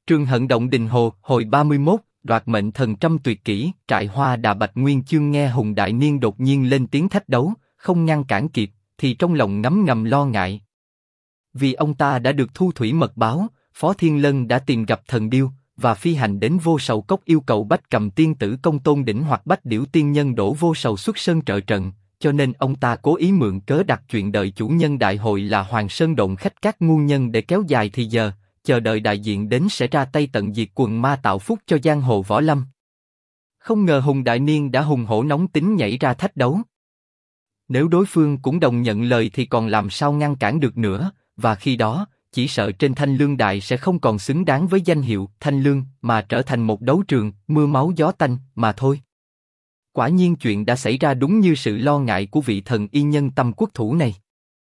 Trường Hận Động Đình Hồ, hồi 31, đoạt mệnh thần trăm tuyệt kỹ. Trại Hoa Đà Bạch Nguyên Chương nghe Hùng Đại Niên đột nhiên lên tiếng thách đấu, không ngăn cản kịp, thì trong lòng ngấm ngầm lo ngại. Vì ông ta đã được thu thủy mật báo, Phó Thiên Lân đã tìm gặp thần điêu, và phi hành đến Vô Sầu Cốc yêu cầu Bách Cầm Tiên Tử Công Tôn Đỉnh hoặc Bách Điểu Tiên Nhân Đỗ Vô Sầu xuất sơn trợ trận, cho nên ông ta cố ý mượn cớ đặt chuyện đợi chủ nhân đại hội là Hoàng Sơn Động Khách các ngu nhân để kéo dài thì giờ, chờ đợi đại diện đến sẽ ra tay tận diệt quần ma tạo phúc cho giang hồ võ lâm. Không ngờ Hùng Đại Niên đã hùng hổ nóng tính nhảy ra thách đấu. Nếu đối phương cũng đồng nhận lời thì còn làm sao ngăn cản được nữa, và khi đó, chỉ sợ trên Thanh Lương Đài sẽ không còn xứng đáng với danh hiệu Thanh Lương, mà trở thành một đấu trường, mưa máu gió tanh, mà thôi. Quả nhiên chuyện đã xảy ra đúng như sự lo ngại của vị thần y nhân tâm quốc thủ này.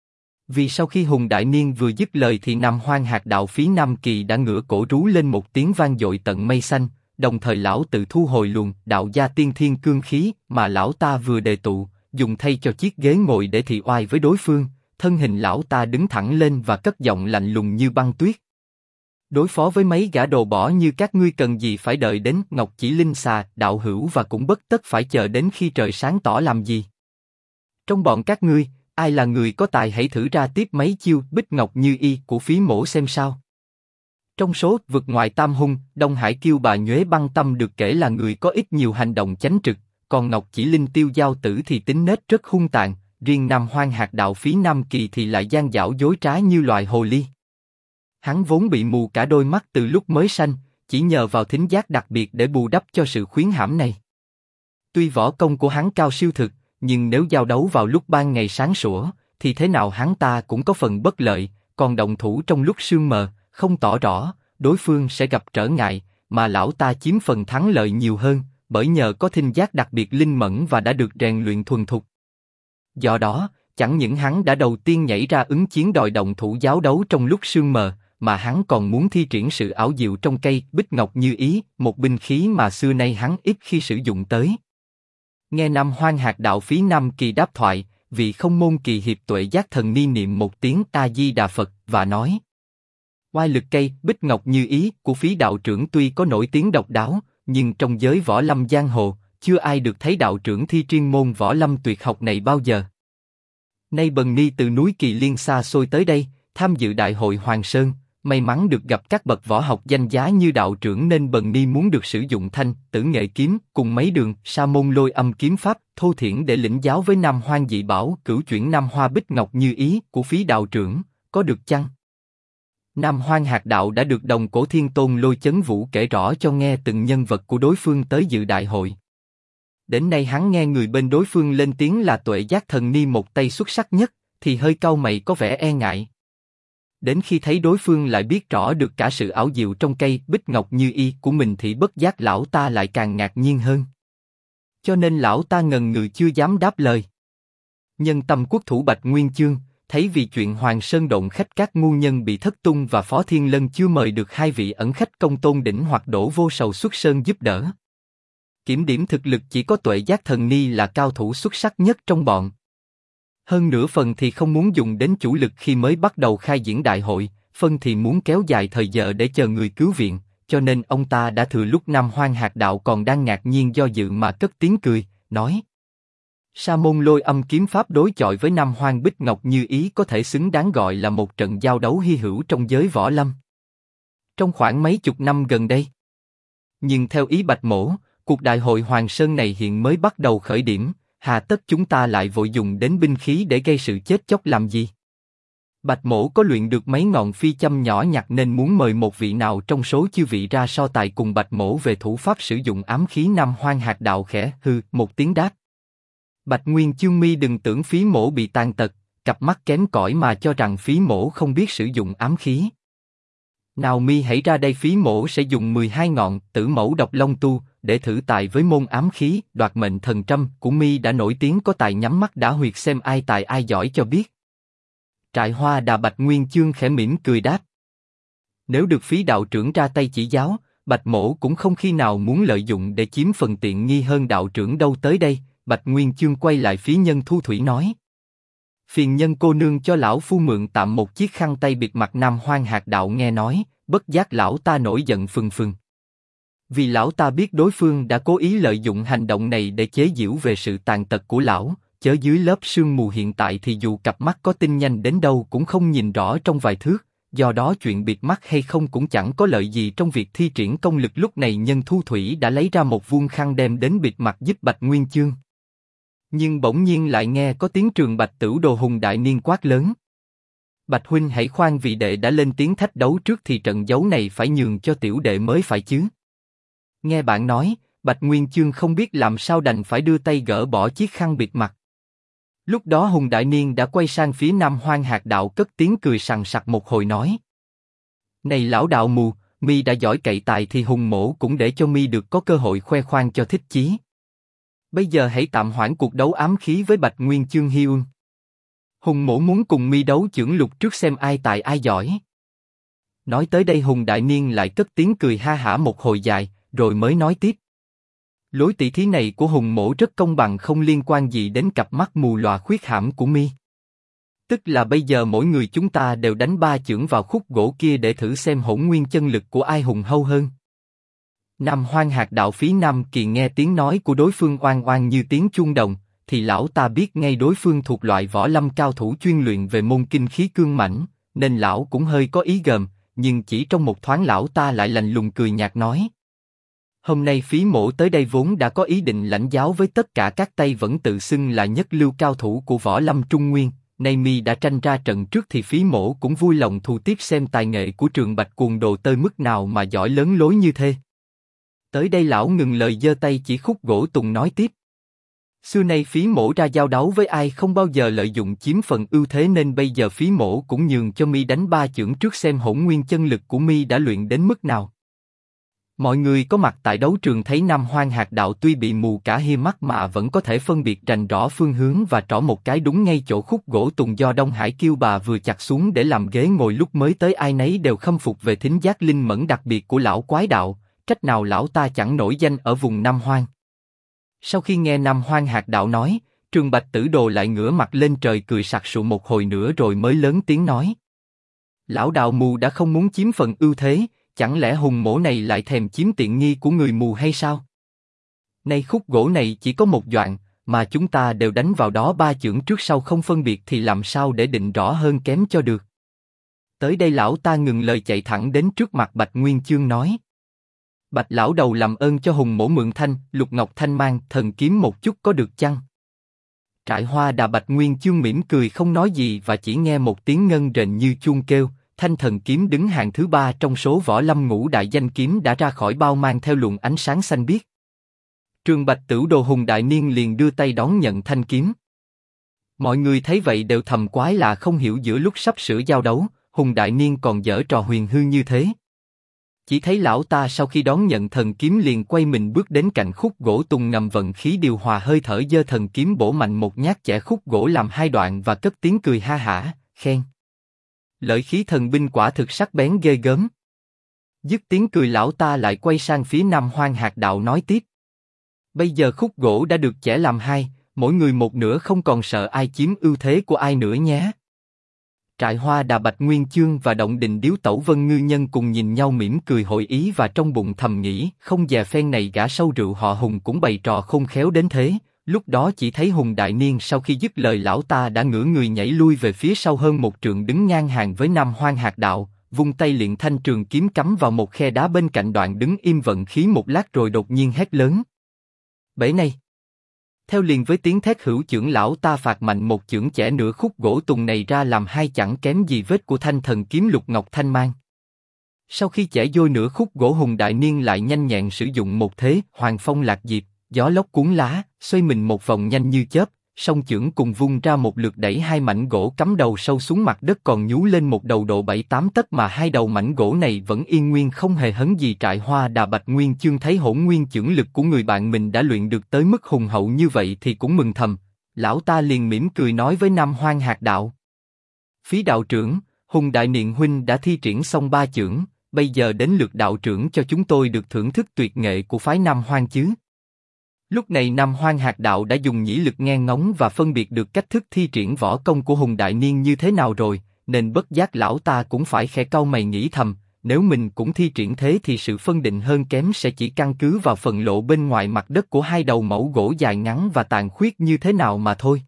Vì sau khi Hùng Đại Niên vừa dứt lời thì Nam Hoang Hạt Đạo Phí Nam Kỳ đã ngửa cổ rú lên một tiếng vang dội tận mây xanh, đồng thời lão tự thu hồi luồng đạo gia tiên thiên cương khí mà lão ta vừa đề tụ, dùng thay cho chiếc ghế ngồi để thị oai với đối phương. Thân hình lão ta đứng thẳng lên và cất giọng lạnh lùng như băng tuyết. Đối phó với mấy gã đồ bỏ như các ngươi cần gì phải đợi đến Ngọc Chỉ Linh Xà, đạo hữu, và cũng bất tất phải chờ đến khi trời sáng tỏ làm gì. Trong bọn các ngươi, ai là người có tài hãy thử ra tiếp mấy chiêu Bích Ngọc Như Y của Phí Mỗ xem sao. Trong số vực ngoại tam hung, Đông Hải Kiêu Bà Nhuế Băng Tâm được kể là người có ít nhiều hành động chánh trực, còn Ngọc Chỉ Linh Tiêu Giao Tử thì tính nết rất hung tàn. Riêng Nam Hoang Hạt Đạo Phí Nam Kỳ thì lại gian dảo dối trá như loài hồ ly. Hắn vốn bị mù cả đôi mắt từ lúc mới sanh, chỉ nhờ vào thính giác đặc biệt để bù đắp cho sự khuyến hãm này. Tuy võ công của hắn cao siêu thực, nhưng nếu giao đấu vào lúc ban ngày sáng sủa, thì thế nào hắn ta cũng có phần bất lợi, còn động thủ trong lúc sương mờ, không tỏ rõ, đối phương sẽ gặp trở ngại, mà lão ta chiếm phần thắng lợi nhiều hơn, bởi nhờ có thính giác đặc biệt linh mẫn và đã được rèn luyện thuần thục. Do đó, chẳng những hắn đã đầu tiên nhảy ra ứng chiến đòi động thủ giáo đấu trong lúc sương mờ, mà hắn còn muốn thi triển sự ảo diệu trong cây Bích Ngọc Như Ý, một binh khí mà xưa nay hắn ít khi sử dụng tới. Nghe Nam Hoang Hạt Đạo Phí Nam Kỳ đáp thoại, vị Không Môn Kỳ Hiệp Tuệ Giác Thần ni niệm một tiếng A Di Đà Phật và nói: oai lực cây Bích Ngọc Như Ý của Phí đạo trưởng tuy có nổi tiếng độc đáo, nhưng trong giới võ lâm giang hồ, chưa ai được thấy đạo trưởng thi chuyên môn võ lâm tuyệt học này bao giờ. Nay Bần Ni từ núi Kỳ Liên xa xôi tới đây, tham dự đại hội Hoàng Sơn, may mắn được gặp các bậc võ học danh giá như đạo trưởng nên Bần Ni muốn được sử dụng Thanh Tử Nghệ Kiếm cùng mấy đường Sa Môn Lôi Âm Kiếm pháp thô thiển để lĩnh giáo với Nam Hoang Dị Bảo Cửu Chuyển Nam Hoa Bích Ngọc Như Ý của Phí đạo trưởng, có được chăng? Nam Hoang Hạt Đạo đã được Đồng Cổ Thiên Tôn Lôi Chấn Vũ kể rõ cho nghe từng nhân vật của đối phương tới dự đại hội. Đến nay hắn nghe người bên đối phương lên tiếng là Tuệ Giác Thần ni một tay xuất sắc nhất, thì hơi cau mày có vẻ e ngại. Đến khi thấy đối phương lại biết rõ được cả sự ảo diệu trong cây Bích Ngọc Như Y của mình thì bất giác lão ta lại càng ngạc nhiên hơn. Cho nên lão ta ngần ngừ chưa dám đáp lời. Nhân tâm quốc thủ Bạch Nguyên Chương, thấy vì chuyện Hoàng Sơn Động Khách các ngu nhân bị thất tung và Phó Thiên Lân chưa mời được hai vị ẩn khách Công Tôn Đỉnh hoặc Đỗ Vô Sầu xuất sơn giúp đỡ. Kiểm điểm thực lực chỉ có Tuệ Giác Thần ni là cao thủ xuất sắc nhất trong bọn. Hơn nửa phần thì không muốn dùng đến chủ lực khi mới bắt đầu khai diễn đại hội, phân thì muốn kéo dài thời giờ để chờ người cứu viện, cho nên ông ta đã thừa lúc Nam Hoang Hạt Đạo còn đang ngạc nhiên do dự mà cất tiếng cười, nói: Sa Môn Lôi Âm Kiếm pháp đối chọi với Nam Hoang Bích Ngọc Như Ý có thể xứng đáng gọi là một trận giao đấu hy hữu trong giới võ lâm. Trong khoảng mấy chục năm gần đây. Nhưng theo ý Bạch Mỗ, cuộc đại hội Hoàng Sơn này hiện mới bắt đầu khởi điểm, hà tất chúng ta lại vội dùng đến binh khí để gây sự chết chóc làm gì? Bạch Mỗ có luyện được mấy ngọn phi châm nhỏ nhặt nên muốn mời một vị nào trong số chư vị ra so tài cùng Bạch Mỗ về thủ pháp sử dụng ám khí. Nam Hoang Hạt Đạo khẽ hừ một tiếng đáp. Bạch Nguyên Chương mi đừng tưởng Phí Mỗ bị tàn tật, cặp mắt kém cỏi mà cho rằng Phí Mỗ không biết sử dụng ám khí. Nào mi hãy ra đây, Phí Mỗ sẽ dùng 12 ngọn Tử Mẫu Độc Long Tu để thử tài với môn ám khí đoạt mệnh thần trăm của mi đã nổi tiếng có tài nhắm mắt đã huyệt xem ai tài ai giỏi cho biết. Trại Hoa Đà Bạch Nguyên Chương khẽ mỉm cười đáp. Nếu được Phí đạo trưởng ra tay chỉ giáo, Bạch Mỗ cũng không khi nào muốn lợi dụng để chiếm phần tiện nghi hơn đạo trưởng đâu. Tới đây, Bạch Nguyên Chương quay lại Phí Nhân Thu Thủy nói. Phiền nhân cô nương cho lão phu mượn tạm một chiếc khăn tay bịt mặt. Nam Hoang Hạt Đạo nghe nói, bất giác lão ta nổi giận phừng phừng. Vì lão ta biết đối phương đã cố ý lợi dụng hành động này để chế giễu về sự tàn tật của lão, chớ dưới lớp sương mù hiện tại thì dù cặp mắt có tinh nhanh đến đâu cũng không nhìn rõ trong vài thước, do đó chuyện bịt mắt hay không cũng chẳng có lợi gì trong việc thi triển công lực. Lúc này Nhân Thu Thủy đã lấy ra một vuông khăn đem đến bịt mặt giúp Bạch Nguyên Chương. Nhưng bỗng nhiên lại nghe có tiếng Trường Bạch Tửu Đồ Hùng Đại Niên quát lớn. Bạch huynh hãy khoan, vị đệ đã lên tiếng thách đấu trước thì trận đấu này phải nhường cho tiểu đệ mới phải chứ. Nghe bạn nói, Bạch Nguyên Chương không biết làm sao đành phải đưa tay gỡ bỏ chiếc khăn bịt mặt. Lúc đó Hùng Đại Niên đã quay sang phía Nam Hoang Hạt Đạo cất tiếng cười sằng sặc một hồi nói. Này lão đạo mù, mi đã giỏi cậy tài thì Hùng mỗ cũng để cho mi được có cơ hội khoe khoang cho thích chí. Bây giờ hãy tạm hoãn cuộc đấu ám khí với Bạch Nguyên Chương Hi Ương. Hùng mỗ muốn cùng mi đấu chưởng lục trước xem ai tài ai giỏi. Nói tới đây Hùng Đại Niên lại cất tiếng cười ha hả một hồi dài, rồi mới nói tiếp. Lối tỷ thí này của Hùng mỗ rất công bằng, không liên quan gì đến cặp mắt mù lòa khuyết hãm của mi. Tức là bây giờ mỗi người chúng ta đều đánh 3 chưởng vào khúc gỗ kia để thử xem hỗn nguyên chân lực của ai hùng hậu hơn. Nam Hoang Hạt Đạo phí Nam Kỳ nghe tiếng nói của đối phương oang oang như tiếng chuông đồng, thì lão ta biết ngay đối phương thuộc loại võ lâm cao thủ chuyên luyện về môn kinh khí cương mãnh, nên lão cũng hơi có ý gờm, nhưng chỉ trong một thoáng lão ta lại lạnh lùng cười nhạt nói. Hôm nay phí mỗ tới đây vốn đã có ý định lãnh giáo với tất cả các tay vẫn tự xưng là nhất lưu cao thủ của võ lâm Trung Nguyên, nay mi đã tranh ra trận trước thì phí mỗ cũng vui lòng thu tiếp xem tài nghệ của Trường Bạch Cuồng Đồ tới mức nào mà giỏi lớn lối như thế. Tới đây lão ngừng lời giơ tay chỉ khúc gỗ tùng nói tiếp. Xưa nay phí mỗ ra giao đấu với ai không bao giờ lợi dụng chiếm phần ưu thế, nên bây giờ phí mỗ cũng nhường cho mi đánh 3 chưởng trước xem hỗn nguyên chân lực của mi đã luyện đến mức nào. Mọi người có mặt tại đấu trường thấy Nam Hoang Hạt Đạo tuy bị mù cả hi mắt mà vẫn có thể phân biệt rành rõ phương hướng và trỏ một cái đúng ngay chỗ khúc gỗ tùng do Đông Hải Kiêu Bà vừa chặt xuống để làm ghế ngồi lúc mới tới. Ai nấy đều khâm phục về thính giác linh mẫn đặc biệt của lão quái đạo, trách nào lão ta chẳng nổi danh ở vùng Nam Hoang. Sau khi nghe Nam Hoang Hạt Đạo nói, Trường Bạch Tử Đồ lại ngửa mặt lên trời cười sặc sụa một hồi nữa rồi mới lớn tiếng nói. Lão đạo mù đã không muốn chiếm phần ưu thế, chẳng lẽ Hùng mỗ này lại thèm chiếm tiện nghi của người mù hay sao? Nay khúc gỗ này chỉ có một đoạn, mà chúng ta đều đánh vào đó 3 chưởng trước sau không phân biệt thì làm sao để định rõ hơn kém cho được. Tới đây lão ta ngừng lời chạy thẳng đến trước mặt Bạch Nguyên Chương nói. Bạch lão đầu làm ơn cho Hùng mỗ mượn thanh, Lục Ngọc Thanh Mang thần kiếm một chút có được chăng? Trại Hoa Đà Bạch Nguyên Chương mỉm cười không nói gì và chỉ nghe một tiếng ngân rền như chuông kêu. Thanh thần kiếm đứng hàng thứ 3 trong số võ lâm ngũ đại danh kiếm đã ra khỏi bao mang theo luồng ánh sáng xanh biếc. Trường Bạch Tửu Đồ Hùng Đại Niên liền đưa tay đón nhận thanh kiếm. Mọi người thấy vậy đều thầm quái lạ, không hiểu giữa lúc sắp sửa giao đấu, Hùng Đại Niên còn giở trò huyền hư như thế. Chỉ thấy lão ta sau khi đón nhận thần kiếm liền quay mình bước đến cạnh khúc gỗ tùng, ngầm vận khí điều hòa hơi thở, giơ thần kiếm bổ mạnh một nhát chẻ khúc gỗ làm 2 đoạn và cất tiếng cười ha hả, khen. Lợi khí thần binh quả thực sắc bén ghê gớm. Dứt tiếng cười lão ta lại quay sang phía Nam Hoang Hạt Đạo nói tiếp. Bây giờ khúc gỗ đã được chẻ làm 2, mỗi người một nửa, không còn sợ ai chiếm ưu thế của ai nữa nhé. Trại Hoa Đà Bạch Nguyên Chương và Động Đình Điếu Tẩu Vân Ngư Nhân cùng nhìn nhau mỉm cười hội ý và trong bụng thầm nghĩ, không dè phen này gã sâu rượu họ Hùng cũng bày trò khôn khéo đến thế. Lúc đó chỉ thấy Hùng Đại Niên sau khi dứt lời lão ta đã ngửa người nhảy lui về phía sau hơn 1 trượng, đứng ngang hàng với Nam Hoang Hạt Đạo, vung tay liền thanh trường kiếm cắm vào một khe đá bên cạnh, đoạn đứng im vận khí một lát rồi đột nhiên hét lớn. Bể này! Theo liền với tiếng thét hữu chưởng, lão ta phạt mạnh một chưởng chẻ nửa khúc gỗ tùng này ra làm 2, chẳng kém gì vết của thanh thần kiếm Lục Ngọc Thanh Mang. Sau khi chẻ vôi nửa khúc gỗ, Hùng Đại Niên lại nhanh nhẹn sử dụng một thế Hoàng Phong Lạc Diệp, gió lốc cuốn lá, xoay mình một vòng nhanh như chớp, song chưởng cùng vung ra một lượt đẩy 2 mảnh gỗ cắm đầu sâu xuống mặt đất, còn nhú lên một đầu độ 7-8 tấc mà 2 đầu mảnh gỗ này vẫn yên nguyên không hề hấn gì. Trại Hoa Đà Bạch Nguyên Chương thấy hỗn nguyên chưởng lực của người bạn mình đã luyện được tới mức hùng hậu như vậy thì cũng mừng thầm. Lão ta liền mỉm cười nói với Nam Hoang Hạt Đạo. Phí đạo trưởng, Hùng Đại Niên huynh đã thi triển xong 3 chưởng, bây giờ đến lượt đạo trưởng cho chúng tôi được thưởng thức tuyệt nghệ của phái Nam Hoang chứ. Lúc này Nam Hoang Hạt Đạo đã dùng nhĩ lực nghe ngóng và phân biệt được cách thức thi triển võ công của Hùng Đại Niên như thế nào rồi, nên bất giác lão ta cũng phải khẽ cau mày nghĩ thầm, nếu mình cũng thi triển thế thì sự phân định hơn kém sẽ chỉ căn cứ vào phần lộ bên ngoài mặt đất của hai đầu mẫu gỗ dài ngắn và tàn khuyết như thế nào mà thôi.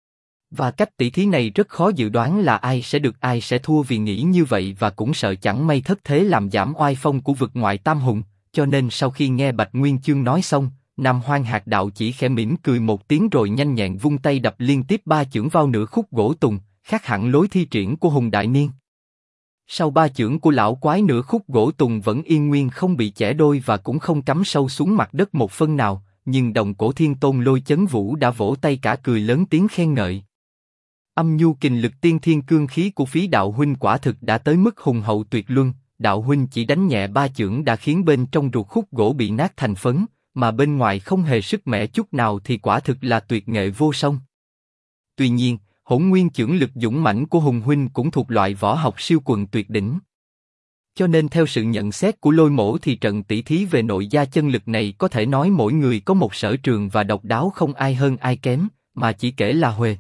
Và cách tỷ thí này rất khó dự đoán là ai sẽ được ai sẽ thua, vì nghĩ như vậy và cũng sợ chẳng may thất thế làm giảm oai phong của vực ngoại tam hùng, cho nên sau khi nghe Bạch Nguyên Chương nói xong, Nam Hoang Hạt Đạo chỉ khẽ mỉm cười một tiếng rồi nhanh nhẹn vung tay đập liên tiếp 3 chưởng vào nửa khúc gỗ tùng, khác hẳn lối thi triển của Hùng Đại Niên. Sau 3 chưởng của lão quái, nửa khúc gỗ tùng vẫn yên nguyên không bị chẻ đôi và cũng không cắm sâu xuống mặt đất một phân nào, nhưng Đồng Cổ Thiên Tôn Lôi Chấn Vũ đã vỗ tay cả cười lớn tiếng khen ngợi. Âm nhu kình lực tiên thiên cương khí của Phí đạo huynh quả thực đã tới mức hùng hậu tuyệt luân, đạo huynh chỉ đánh nhẹ 3 chưởng đã khiến bên trong ruột khúc gỗ bị nát thành phấn, mà bên ngoài không hề sức mẻ chút nào thì quả thực là tuyệt nghệ vô song. Tuy nhiên, hỗn nguyên chưởng lực dũng mãnh của Hùng huynh cũng thuộc loại võ học siêu quần tuyệt đỉnh. Cho nên theo sự nhận xét của Lôi Mỗ thì trận tỷ thí về nội gia chân lực này có thể nói mỗi người có một sở trường và độc đáo không ai hơn ai kém, mà chỉ kể là huề.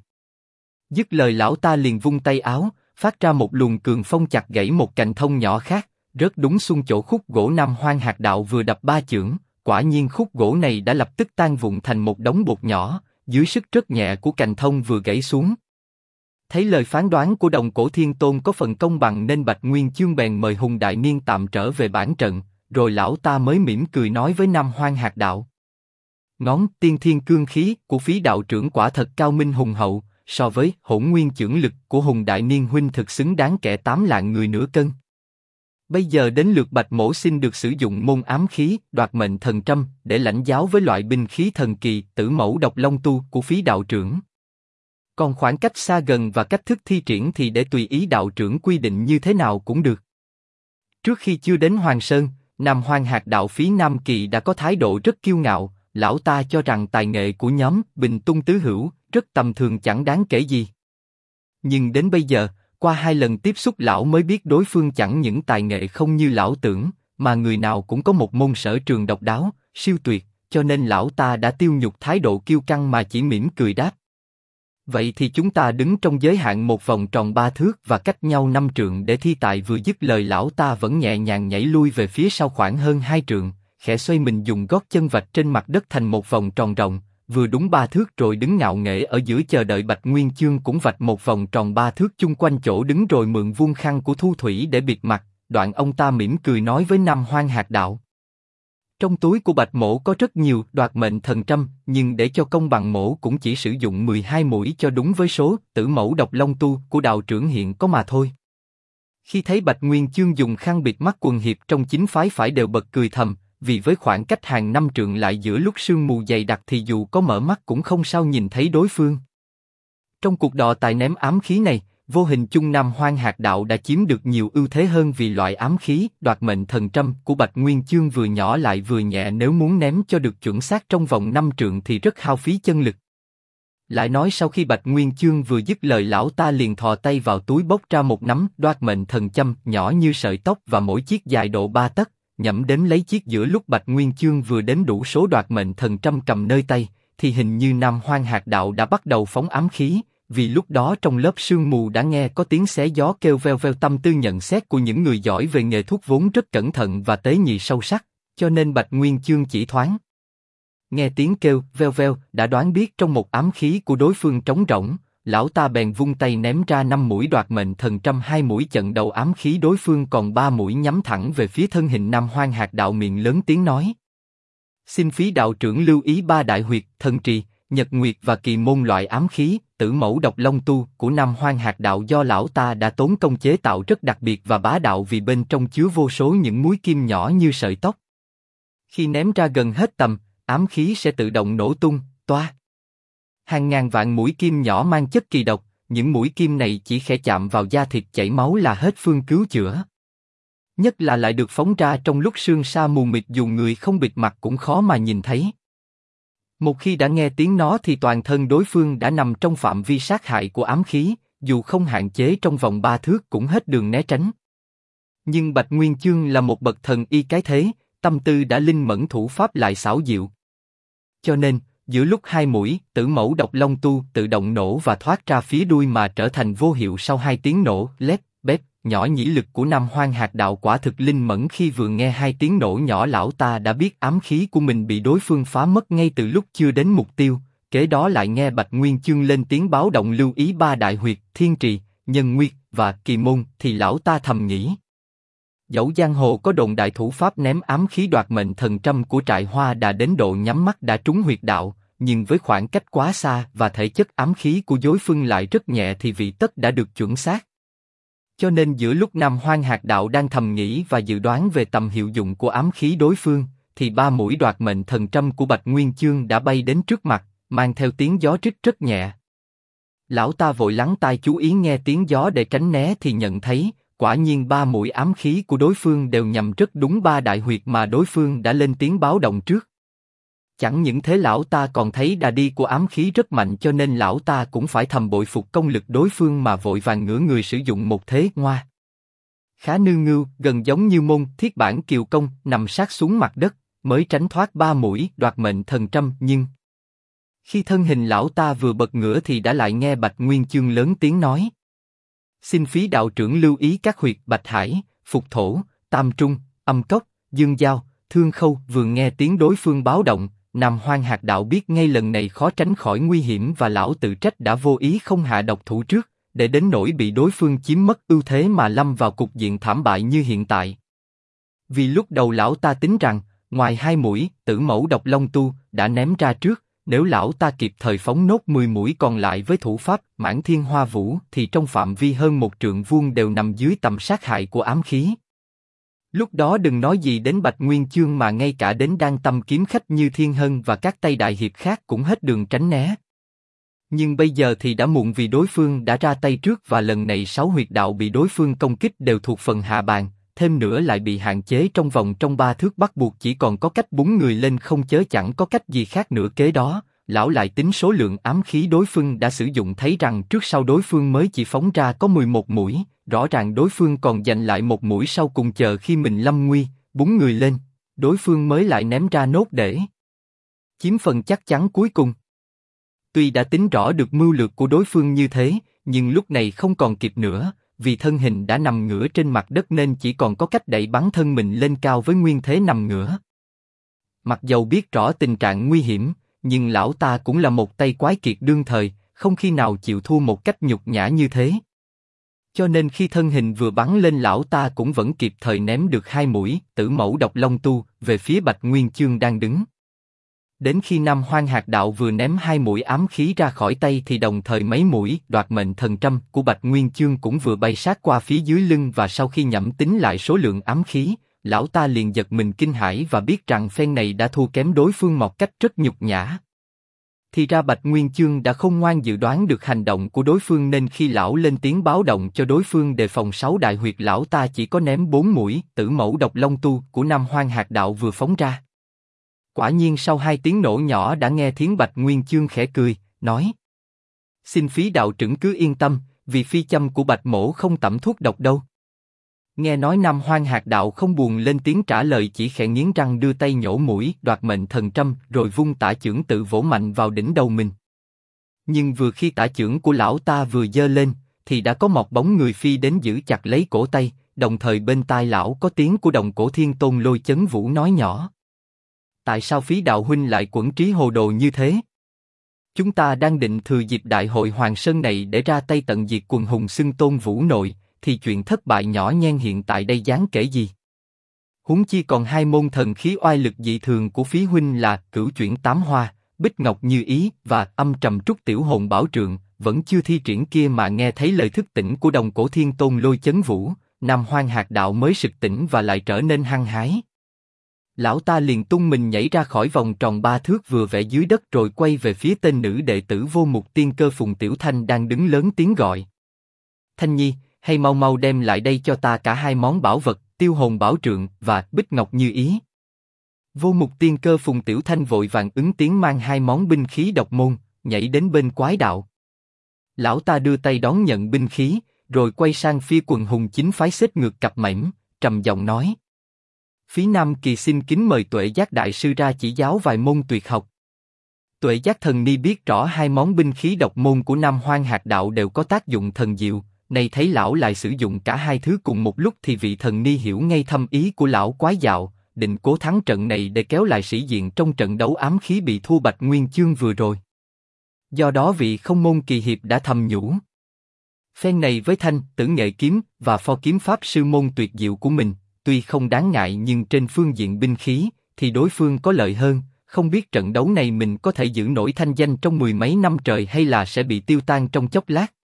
Dứt lời lão ta liền vung tay áo, phát ra một luồng cường phong chặt gãy một cành thông nhỏ khác, rớt đúng xung chỗ khúc gỗ Nam Hoang Hạt Đạo vừa đập 3 chưởng. Quả nhiên khúc gỗ này đã lập tức tan vụn thành một đống bột nhỏ, dưới sức rất nhẹ của cành thông vừa gãy xuống. Thấy lời phán đoán của Đồng Cổ Thiên Tôn có phần công bằng nên Bạch Nguyên Chương bèn mời Hùng Đại Niên tạm trở về bản trận, rồi lão ta mới mỉm cười nói với Nam Hoang Hạt Đạo. Ngón tiên thiên cương khí của Phí đạo trưởng quả thật cao minh hùng hậu, so với hỗn nguyên chưởng lực của Hùng Đại Niên huynh thực xứng đáng kẻ 8 lạng người nửa cân. Bây giờ đến lượt Bạch Mỗ xin được sử dụng môn ám khí đoạt mệnh thần trâm để lãnh giáo với loại binh khí thần kỳ Tử Mẫu Độc Long Tu của Phí đạo trưởng. Còn khoảng cách xa gần và cách thức thi triển thì để tùy ý đạo trưởng quy định như thế nào cũng được. Trước khi chưa đến Hoàng Sơn, Nam Hoang Hạt Đạo Phí Nam Kỳ đã có thái độ rất kiêu ngạo, lão ta cho rằng tài nghệ của nhóm Bình Tung Tứ Hữu rất tầm thường chẳng đáng kể gì. Nhưng đến bây giờ, qua 2 lần tiếp xúc lão mới biết đối phương chẳng những tài nghệ không như lão tưởng, mà người nào cũng có một môn sở trường độc đáo, siêu tuyệt, cho nên lão ta đã tiêu nhục thái độ kiêu căng mà chỉ mỉm cười đáp. Vậy thì chúng ta đứng trong giới hạn một vòng tròn 3 thước và cách nhau 5 trượng để thi tài. Vừa dứt lời lão ta vẫn nhẹ nhàng nhảy lui về phía sau khoảng hơn 2 trượng, khẽ xoay mình dùng gót chân vạch trên mặt đất thành một vòng tròn rộng, vừa đúng 3 thước rồi đứng ngạo nghễ ở giữa chờ đợi. Bạch Nguyên Chương cũng vạch một vòng tròn 3 thước chung quanh chỗ đứng rồi mượn vuông khăn của Thu Thủy để bịt mặt, đoạn ông ta mỉm cười nói với Nam Hoang Hạt Đạo. Trong túi của Bạch Mỗ có rất nhiều đoạt mệnh thần trâm, nhưng để cho công bằng Mỗ cũng chỉ sử dụng 12 mũi cho đúng với số Tử Mẫu Độc Long Tu của đạo trưởng hiện có mà thôi. Khi thấy Bạch Nguyên Chương dùng khăn bịt mắt, quần hiệp trong chính phái phải đều bật cười thầm, vì với khoảng cách hàng 5 trượng lại giữa lúc sương mù dày đặc thì dù có mở mắt cũng không sao nhìn thấy đối phương. Trong cuộc đọ tài ném ám khí này, vô hình chung Nam Hoang Hạt Đạo đã chiếm được nhiều ưu thế hơn, vì loại ám khí đoạt mệnh thần trâm của Bạch Nguyên Chương vừa nhỏ lại vừa nhẹ, nếu muốn ném cho được chuẩn xác trong vòng 5 trượng thì rất hao phí chân lực. Lại nói sau khi Bạch Nguyên Chương vừa dứt lời, lão ta liền thò tay vào túi bốc ra một nắm đoạt mệnh thần châm nhỏ như sợi tóc và mỗi chiếc dài độ 3 tấc, nhẩm đếm lấy chiếc. Giữa lúc Bạch Nguyên Chương vừa đếm đủ số đoạt mệnh thần trâm cầm nơi tay, thì hình như Nam Hoang Hạt Đạo đã bắt đầu phóng ám khí, vì lúc đó trong lớp sương mù đã nghe có tiếng xé gió kêu veo veo. Tâm tư nhận xét của những người giỏi về nghề thuốc vốn rất cẩn thận và tế nhị sâu sắc, cho nên Bạch Nguyên Chương chỉ thoáng nghe tiếng kêu veo veo đã đoán biết trong một ám khí của đối phương trống rỗng. Lão ta bèn vung tay ném ra 5 mũi đoạt mệnh thần trâm, 2 mũi chặn đầu ám khí đối phương, còn 3 mũi nhắm thẳng về phía thân hình Nam Hoang Hạt Đạo, miệng lớn tiếng nói: xin Phí đạo trưởng lưu ý 3 đại huyệt thần trì, nhật nguyệt và kỳ môn loại ám khí Tử Mẫu Độc Long Tu của Nam Hoang Hạt Đạo do lão ta đã tốn công chế tạo rất đặc biệt và bá đạo, vì bên trong chứa vô số những múi kim nhỏ như sợi tóc. Khi ném ra gần hết tầm, ám khí sẽ tự động nổ tung, toa. Hàng ngàn vạn mũi kim nhỏ mang chất kỳ độc, những mũi kim này chỉ khẽ chạm vào da thịt chảy máu là hết phương cứu chữa. Nhất là lại được phóng ra trong lúc sương sa mù mịt, dù người không bịt mặt cũng khó mà nhìn thấy. Một khi đã nghe tiếng nó thì toàn thân đối phương đã nằm trong phạm vi sát hại của ám khí, dù không hạn chế trong vòng 3 thước cũng hết đường né tránh. Nhưng Bạch Nguyên Chương là một bậc thần y cái thế, tâm tư đã linh mẫn, thủ pháp lại xảo diệu. Cho nên, giữa lúc hai mũi tử mẫu độc long tu tự động nổ và thoát ra phía đuôi mà trở thành vô hiệu sau hai tiếng nổ lép bép nhỏ, nhĩ lực của Nam Hoang Hạt Đạo quả thực linh mẫn, khi vừa nghe hai tiếng nổ nhỏ lão ta đã biết ám khí của mình bị đối phương phá mất ngay từ lúc chưa đến mục tiêu. Kế đó lại nghe Bạch Nguyên Chương lên tiếng báo động lưu ý ba đại huyệt Thiên Trì, Nhân Nguyệt và Kỳ Môn, thì lão ta thầm nghĩ. Dẫu giang hồ có đồn đại thủ pháp ném ám khí đoạt mệnh thần trăm của Trại Hoa Đà đến độ nhắm mắt đã trúng huyệt đạo, nhưng với khoảng cách quá xa và thể chất ám khí của đối phương lại rất nhẹ thì vị tất đã được chuẩn xác. Cho nên giữa lúc Nam Hoang Hạt Đạo đang thầm nghĩ và dự đoán về tầm hiệu dụng của ám khí đối phương, thì ba mũi đoạt mệnh thần trăm của Bạch Nguyên Chương đã bay đến trước mặt, mang theo tiếng gió rít rất nhẹ. Lão ta vội lắng tai chú ý nghe tiếng gió để tránh né thì nhận thấy, quả nhiên ba mũi ám khí của đối phương đều nhằm rất đúng ba đại huyệt mà đối phương đã lên tiếng báo động trước. Chẳng những thế, lão ta còn thấy đà đi của ám khí rất mạnh, cho nên lão ta cũng phải thầm bội phục công lực đối phương mà vội vàng ngửa người sử dụng một thế ngoa khá nư ngưu, gần giống như môn thiết bản kiều công, nằm sát xuống mặt đất, mới tránh thoát ba mũi đoạt mệnh thần trăm. Nhưng khi thân hình lão ta vừa bật ngửa thì đã lại nghe Bạch Nguyên Chương lớn tiếng nói: xin phí đạo trưởng lưu ý các huyệt Bạch Hải, Phục Thổ, Tam Trung, Âm Cốc, Dương Giao, Thương Khâu. Vừa nghe tiếng đối phương báo động, Nam Hoang Hạt Đạo biết ngay lần này khó tránh khỏi nguy hiểm và lão tự trách đã vô ý không hạ độc thủ trước, để đến nỗi bị đối phương chiếm mất ưu thế mà lâm vào cục diện thảm bại như hiện tại. Vì lúc đầu lão ta tính rằng, ngoài hai mũi tử mẫu độc long tu đã ném ra trước, nếu lão ta kịp thời phóng nốt 10 mũi còn lại với thủ pháp Mãn Thiên Hoa Vũ thì trong phạm vi hơn một trượng vuông đều nằm dưới tầm sát hại của ám khí. Lúc đó đừng nói gì đến Bạch Nguyên Chương, mà ngay cả đến Đan Tâm kiếm khách như Thiên Hân và các tay đại hiệp khác cũng hết đường tránh né. Nhưng bây giờ thì đã muộn, vì đối phương đã ra tay trước và lần này 6 huyệt đạo bị đối phương công kích đều thuộc phần hạ bàn, thêm nữa lại bị hạn chế trong vòng trong 3 thước, bắt buộc chỉ còn có cách búng người lên không, chớ chẳng có cách gì khác nữa. Kế đó, lão lại tính số lượng ám khí đối phương đã sử dụng, thấy rằng trước sau đối phương mới chỉ phóng ra có 11 mũi, rõ ràng đối phương còn dành lại một mũi sau cùng chờ khi mình lâm nguy, búng người lên, đối phương mới lại ném ra nốt để chiếm phần chắc chắn cuối cùng. Tuy đã tính rõ được mưu lược của đối phương như thế, nhưng lúc này không còn kịp nữa, vì thân hình đã nằm ngửa trên mặt đất nên chỉ còn có cách đẩy bắn thân mình lên cao với nguyên thế nằm ngửa. Mặc dầu biết rõ tình trạng nguy hiểm, nhưng lão ta cũng là một tay quái kiệt đương thời, không khi nào chịu thua một cách nhục nhã như thế. Cho nên khi thân hình vừa bắn lên, lão ta cũng vẫn kịp thời ném được hai mũi tử mẫu độc long tu về phía Bạch Nguyên Chương đang đứng. Đến khi Nam Hoang Hạt Đạo vừa ném hai mũi ám khí ra khỏi tay thì đồng thời mấy mũi đoạt mệnh thần trăm của Bạch Nguyên Chương cũng vừa bay sát qua phía dưới lưng, và sau khi nhẩm tính lại số lượng ám khí, lão ta liền giật mình kinh hãi và biết rằng phen này đã thua kém đối phương một cách rất nhục nhã. Thì ra Bạch Nguyên Chương đã không ngoan dự đoán được hành động của đối phương, nên khi lão lên tiếng báo động cho đối phương đề phòng 6 đại huyệt, lão ta chỉ có ném 4 mũi tử mẫu độc long tu của Nam Hoang Hạt Đạo vừa phóng ra. Quả nhiên sau 2 tiếng nổ nhỏ đã nghe tiếng Bạch Nguyên Chương khẽ cười, nói: xin phí đạo trưởng cứ yên tâm, vì phi châm của Bạch mỗ không tẩm thuốc độc đâu. Nghe nói Nam Hoang Hạt Đạo không buồn lên tiếng trả lời, chỉ khẽ nghiến răng đưa tay nhổ mũi đoạt mệnh thần trăm rồi vung tả chưởng tự vỗ mạnh vào đỉnh đầu mình. Nhưng vừa khi tả chưởng của lão ta vừa giơ lên, thì đã có một bóng người phi đến giữ chặt lấy cổ tay, đồng thời bên tai lão có tiếng của Đồng Cổ Thiên Tôn Lôi Chấn Vũ nói nhỏ: tại sao phí đạo huynh lại quẫn trí hồ đồ như thế? Chúng ta đang định thừa dịp đại hội Hoàng Sơn này để ra tay tận diệt quần hùng xưng Tôn Vũ nội, thì chuyện thất bại nhỏ nhen hiện tại đây đáng kể gì? Huống chi còn 2 môn thần khí oai lực dị thường của phí huynh là Cửu Chuyển Tám Hoa, Bích Ngọc Như Ý và Âm Trầm Trúc Tiểu Hồn Bảo Trượng, vẫn chưa thi triển kia. Mà nghe thấy lời thức tỉnh của Đồng Cổ Thiên Tôn Lôi Chấn Vũ, Nam Hoang Hạt Đạo mới sực tỉnh và lại trở nên hăng hái. Lão ta liền tung mình nhảy ra khỏi vòng tròn 3 thước vừa vẽ dưới đất, rồi quay về phía tên nữ đệ tử Vô Mục Tiên Cơ Phùng Tiểu Thanh đang đứng, lớn tiếng gọi: Thanh Nhi, hay mau mau đem lại đây cho ta cả 2 món bảo vật, Tiêu Hồn Bảo Trượng và Bích Ngọc Như Ý. Vô Mục Tiên Cơ Phùng Tiểu Thanh vội vàng ứng tiếng, mang 2 món binh khí độc môn, nhảy đến bên quái đạo. Lão ta đưa tay đón nhận binh khí, rồi quay sang phía quần hùng chính phái xếp ngược cặp mảnh, trầm giọng nói: Phí Nam Kỳ xin kính mời Tuệ Giác đại sư ra chỉ giáo vài môn tuyệt học. Tuệ Giác Thần Ni biết rõ hai món binh khí độc môn của Nam Hoang Hạt Đạo đều có tác dụng thần diệu, nay thấy lão lại sử dụng cả hai thứ cùng một lúc thì vị thần ni hiểu ngay thâm ý của lão quái dạo, định cố thắng trận này để kéo lại sĩ diện trong trận đấu ám khí bị thua Bạch Nguyên Chương vừa rồi. Do đó vị Không Môn Kỳ Hiệp đã thầm nhủ. Phen này với Thanh, Tử Nghệ Kiếm và Pho Kiếm Pháp sư môn tuyệt diệu của mình, tuy không đáng ngại nhưng trên phương diện binh khí, thì đối phương có lợi hơn, không biết trận đấu này mình có thể giữ nổi thanh danh trong mười mấy năm trời hay là sẽ bị tiêu tan trong chốc lát.